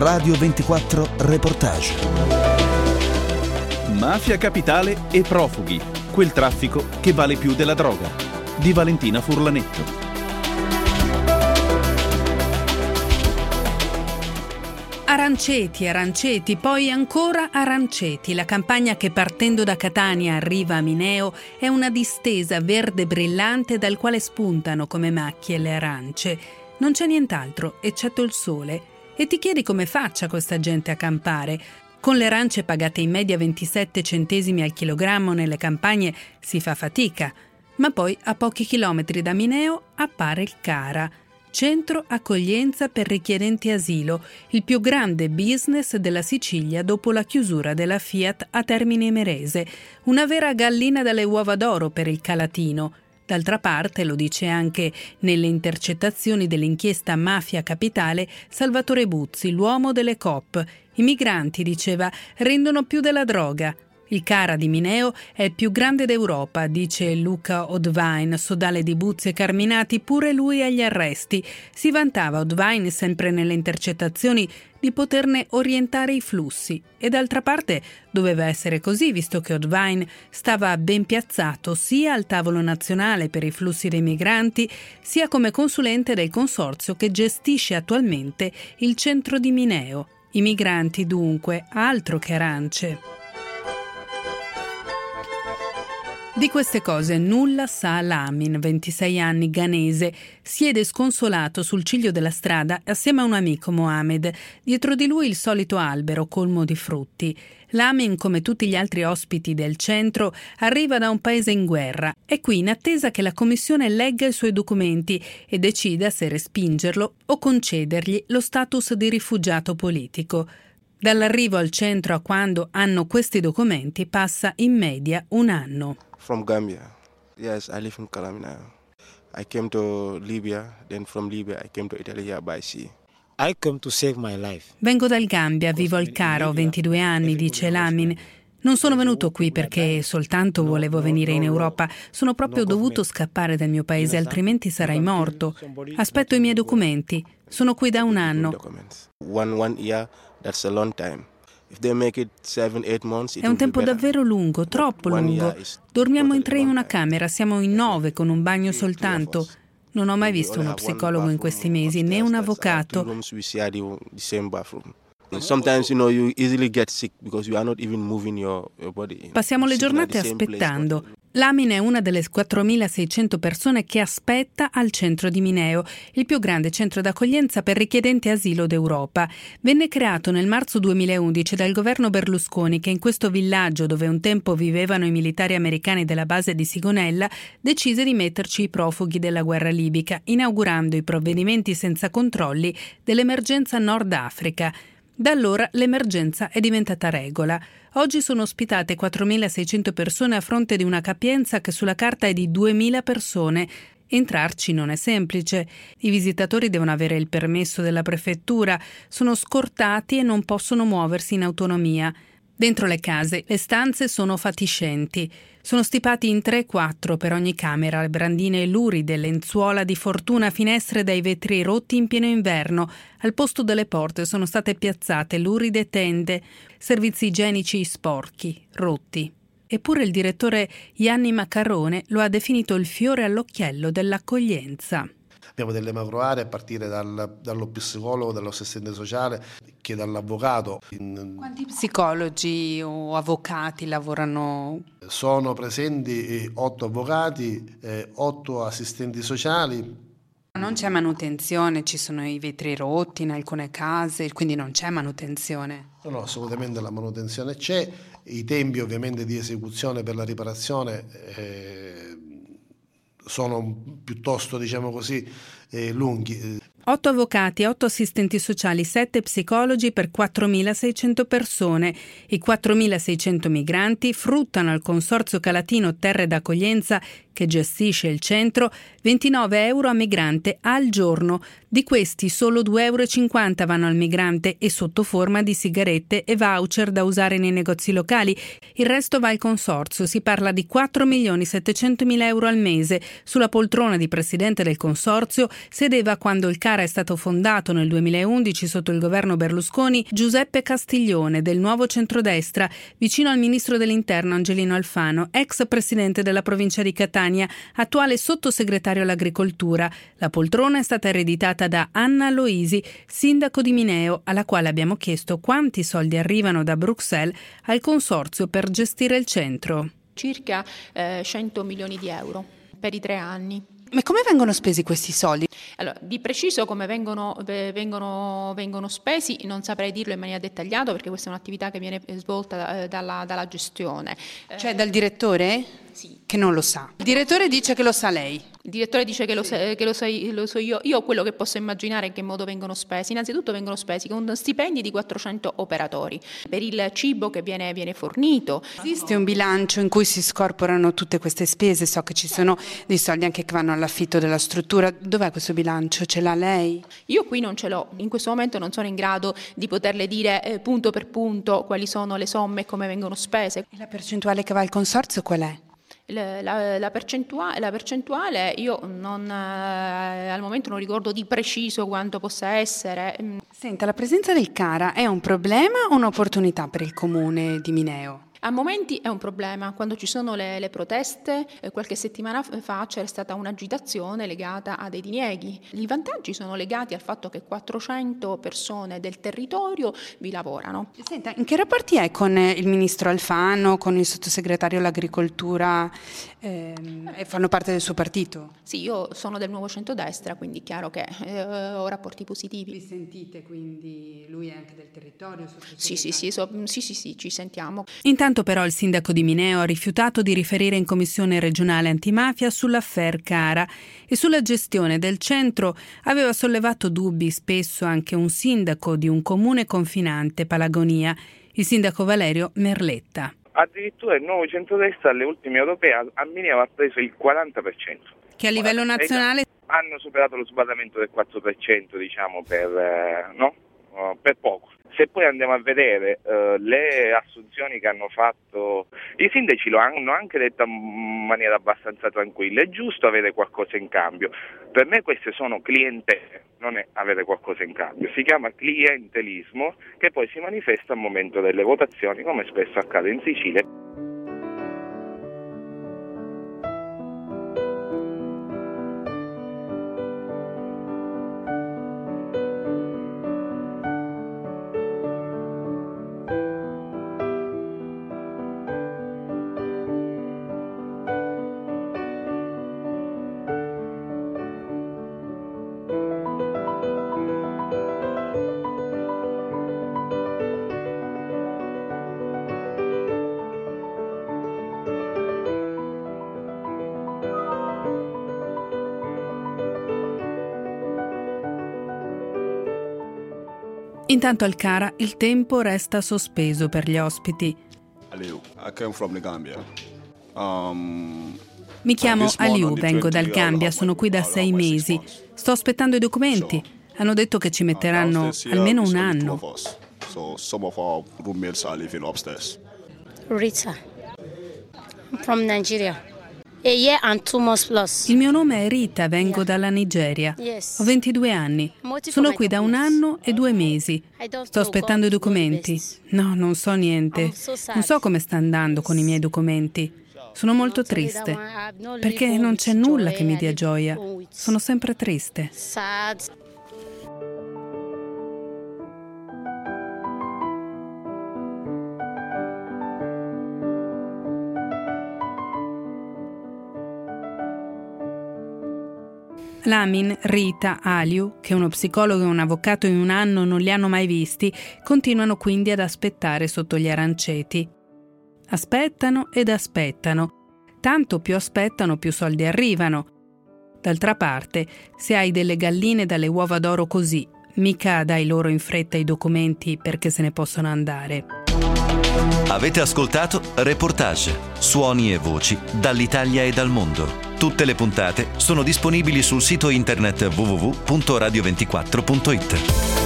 Radio 24 Reportage. Mafia capitale e profughi, quel traffico che vale più della droga, di Valentina Furlanetto. Aranceti, aranceti, poi ancora aranceti. La campagna che partendo da Catania arriva a Mineo è una distesa verde brillante dal quale spuntano come macchie le arance. Non c'è nient'altro, eccetto il sole. E ti chiedi come faccia questa gente a campare. Con le arance pagate in media 27 centesimi al chilogrammo nelle campagne si fa fatica. Ma poi, a pochi chilometri da Mineo, appare il CARA, Centro Accoglienza per Richiedenti Asilo, il più grande business della Sicilia dopo la chiusura della Fiat a Termini Imerese. Una vera gallina dalle uova d'oro per il Calatino. D'altra parte, lo dice anche nelle intercettazioni dell'inchiesta Mafia Capitale Salvatore Buzzi, l'uomo delle COP. I migranti, diceva, rendono più della droga. Il CARA di Mineo è il più grande d'Europa, dice Luca Odvain, sodale di Buzzi e Carminati, pure lui agli arresti. Si vantava Odvain, sempre nelle intercettazioni, di poterne orientare i flussi. E d'altra parte doveva essere così, visto che Odvain stava ben piazzato sia al tavolo nazionale per i flussi dei migranti, sia come consulente del consorzio che gestisce attualmente il centro di Mineo. I migranti, dunque, altro che arance. Di queste cose nulla sa Lamin, 26 anni, ghanese. Siede sconsolato sul ciglio della strada assieme a un amico, Mohamed. Dietro di lui il solito albero colmo di frutti. Lamin, come tutti gli altri ospiti del centro, arriva da un paese in guerra. È qui in attesa che la commissione legga i suoi documenti e decida se respingerlo o concedergli lo status di rifugiato politico. Dall'arrivo al centro a quando hanno questi documenti passa in media un anno. From Gambia. Yes, I live in Calamina. I came to Libya, then from Libya I came to Italy here by sea. I came to save my life. Vengo dal Gambia, vivo al Cairo, ho 22 anni, dice Lamin. Non sono venuto qui perché soltanto volevo venire in Europa. Sono proprio dovuto scappare dal mio paese, altrimenti sarei morto. Aspetto i miei documenti. Sono qui da un anno. One year, that's a long time. If they make it 7-8 months, È un tempo davvero lungo, troppo lungo. Dormiamo in 3 in una camera, siamo in 9 con un bagno soltanto. Non ho mai visto uno psicologo in questi mesi, né un avvocato. Sometimes, you easily get sick because you are not even moving your body. Passiamo le giornate aspettando. Lamin è una delle 4.600 persone che aspetta al centro di Mineo, il più grande centro d'accoglienza per richiedenti asilo d'Europa. Venne creato nel marzo 2011 dal governo Berlusconi, che in questo villaggio, dove un tempo vivevano i militari americani della base di Sigonella, decise di metterci i profughi della guerra libica, inaugurando i provvedimenti senza controlli dell'emergenza Nord Africa. Da allora l'emergenza è diventata regola. Oggi sono ospitate 4.600 persone a fronte di una capienza che sulla carta è di 2.000 persone. Entrarci non è semplice. I visitatori devono avere il permesso della prefettura, sono scortati e non possono muoversi in autonomia. Dentro le case le stanze sono fatiscenti. Sono stipati in 3-4 per ogni camera, brandine luride, lenzuola di fortuna, finestre dai vetri rotti in pieno inverno. Al posto delle porte sono state piazzate luride tende, servizi igienici sporchi, rotti. Eppure il direttore Gianni Maccarone lo ha definito il fiore all'occhiello dell'accoglienza. Abbiamo delle macro aree a partire dallo psicologo, dall'assistente sociale che dall'avvocato. Quanti psicologi o avvocati lavorano? Sono presenti 8 avvocati, 8 assistenti sociali. Non c'è manutenzione, ci sono i vetri rotti in alcune case, quindi non c'è manutenzione. No, assolutamente la manutenzione c'è. I tempi ovviamente di esecuzione per la riparazione sono piuttosto, lunghi. 8 avvocati, 8 assistenti sociali, 7 psicologi per 4.600 persone. I 4.600 migranti fruttano al Consorzio Calatino Terre d'Accoglienza, che gestisce il centro, 29 euro a migrante al giorno. Di questi solo 2,50 euro vanno al migrante e sotto forma di sigarette e voucher da usare nei negozi locali. Il resto va al consorzio. Si parla di 4.700.000 euro al mese. Sulla poltrona di presidente del consorzio sedeva quando il Cara è stato fondato nel 2011 sotto il governo Berlusconi Giuseppe Castiglione del Nuovo Centrodestra, vicino al ministro dell'Interno Angelino Alfano, ex presidente della provincia di Catania, attuale sottosegretario all'agricoltura. La poltrona è stata ereditata da Anna Loisi, sindaco di Mineo, alla quale abbiamo chiesto quanti soldi arrivano da Bruxelles al consorzio per gestire il centro. Circa 100 milioni di euro per i 3 anni. Ma come vengono spesi questi soldi? Allora, di preciso come vengono spesi non saprei dirlo in maniera dettagliata, perché questa è un'attività che viene svolta dalla gestione. Cioè dal direttore? Sì. Che non lo sa. Il direttore dice che lo sa lei. Il direttore dice che lo so io. Io quello che posso immaginare è in che modo vengono spesi. Innanzitutto vengono spesi con stipendi di 400 operatori per il cibo che viene fornito. Esiste un bilancio in cui si scorporano tutte queste spese? So che ci sono dei soldi anche che vanno all'affitto della struttura. Dov'è questo bilancio? Ce l'ha lei? Io qui non ce l'ho. In questo momento non sono in grado di poterle dire punto per punto quali sono le somme e come vengono spese. E la percentuale che va al consorzio qual è? La percentuale io al momento non ricordo di preciso quanto possa essere. Senta, la presenza del Cara è un problema o un'opportunità per il comune di Mineo? A momenti è un problema. Quando ci sono le proteste, qualche settimana fa c'era stata un'agitazione legata a dei dinieghi. I vantaggi sono legati al fatto che 400 persone del territorio vi lavorano. Senta, in che rapporti è con il ministro Alfano, con il sottosegretario all'agricoltura? Fanno parte del suo partito? Sì, io sono del Nuovo Centrodestra, quindi è chiaro che ho rapporti positivi. Vi sentite, quindi lui è anche del territorio? Sì, ci sentiamo. Intanto però il sindaco di Mineo ha rifiutato di riferire in Commissione regionale antimafia sull'affaire Cara e sulla gestione del centro aveva sollevato dubbi spesso anche un sindaco di un comune confinante, Palagonia, il sindaco Valerio Merletta. Addirittura il Nuovo Centrodestra alle ultime europee a Mineo ha preso il 40%. Che a livello nazionale hanno superato lo sbarramento del 4%, diciamo, per poco. Se poi andiamo a vedere le assunzioni che hanno fatto, i sindaci lo hanno anche detto in maniera abbastanza tranquilla, è giusto avere qualcosa in cambio. Per me queste sono clientele, non è avere qualcosa in cambio, si chiama clientelismo che poi si manifesta al momento delle votazioni, come spesso accade in Sicilia. Intanto al Cara il tempo resta sospeso per gli ospiti. Mi chiamo Aliou, vengo dal Gambia, sono qui da 6 mesi. Sto aspettando i documenti. Hanno detto che ci metteranno almeno un anno. Rita, from Nigeria. A year and 2 months plus. Il mio nome è Rita, vengo dalla Nigeria. Ho 22 anni. Sono qui da 1 anno e 2 mesi. Sto aspettando i documenti. No, non so niente. Non so come sta andando con i miei documenti. Sono molto triste, perché non c'è nulla che mi dia gioia. Sono sempre triste. Lamin, Rita, Aliou, che uno psicologo e un avvocato in 1 anno non li hanno mai visti, continuano quindi ad aspettare sotto gli aranceti. Aspettano ed aspettano. Tanto più aspettano, più soldi arrivano. D'altra parte, se hai delle galline dalle uova d'oro così, mica dai loro in fretta i documenti perché se ne possono andare. Avete ascoltato Reportage, suoni e voci dall'Italia e dal mondo. Tutte le puntate sono disponibili sul sito internet www.radio24.it.